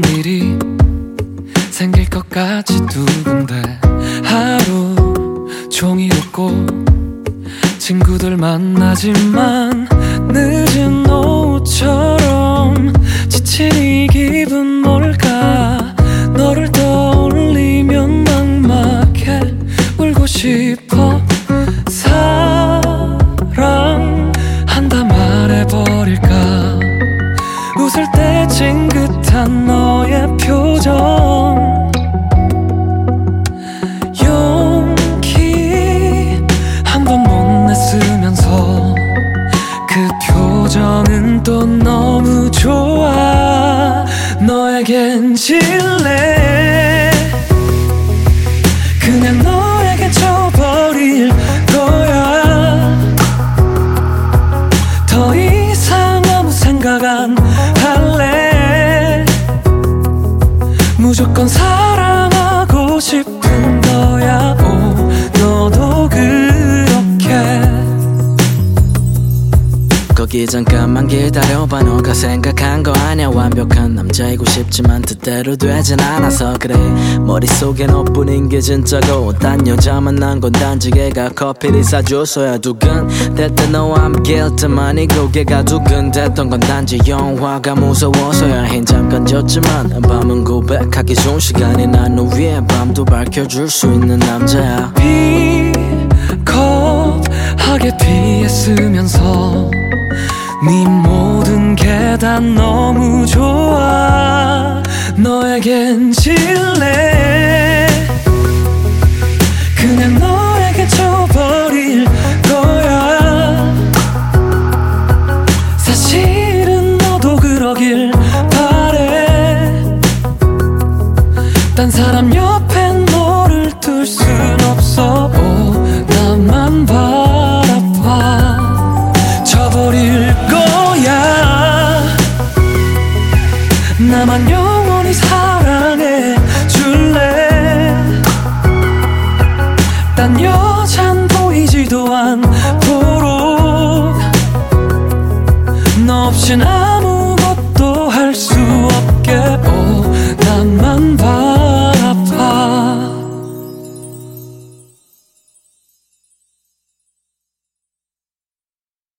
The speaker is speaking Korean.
일이 생길 것 같이 두근데 하루 종일 웃고 친구들 만나지만 늦은 오후처럼 지친 이 기분 뭘까. 너를 떠올리면 막막해 울고 싶어. 사랑한다 말해버릴까. 웃을 때 찡긋한 너의 표정. 용기 한 번 못 냈으면서 그 표정은 또 너무 좋아. 너에겐 질래. 그냥 너에게 져버릴 거야. 더 이상 아무 생각 안 할래. 무조건 사랑하고 싶은 거야. 오, 너도 그렇게. 거기 잠깐만 기다려봐. 너가 생각한 거 아냐. 완벽한 남자이고 싶지만 뜻대로 되진 않아서 그래. 머릿속에 너뿐인 게 진짜고 딴 여자 만난 건 단지 걔가 커피를 사줘서야. 두근댈 때 너와 함께 할 때만이 고개가 두근댔던 건 단지 영화가 무서워서야. 흰 잠깐 졌지만 밤은 고백하기 좋은 시간이 난 너 위에 밤도 밝혀줄 수 있는 남자야. 비겁하게 피했으면서 네 모든 게 다 너무 좋아. 너에겐 질래. 그냥 너에게 져버릴 거야. 사실은 너도 그러길 바래. 딴 사람 옆에 너를 둘 순 없어. 오, 나만 바라봐. 져버릴 거야. 나만 영원히 사랑해 줄래. 딴 여잔 보이지도 않도록 너 없인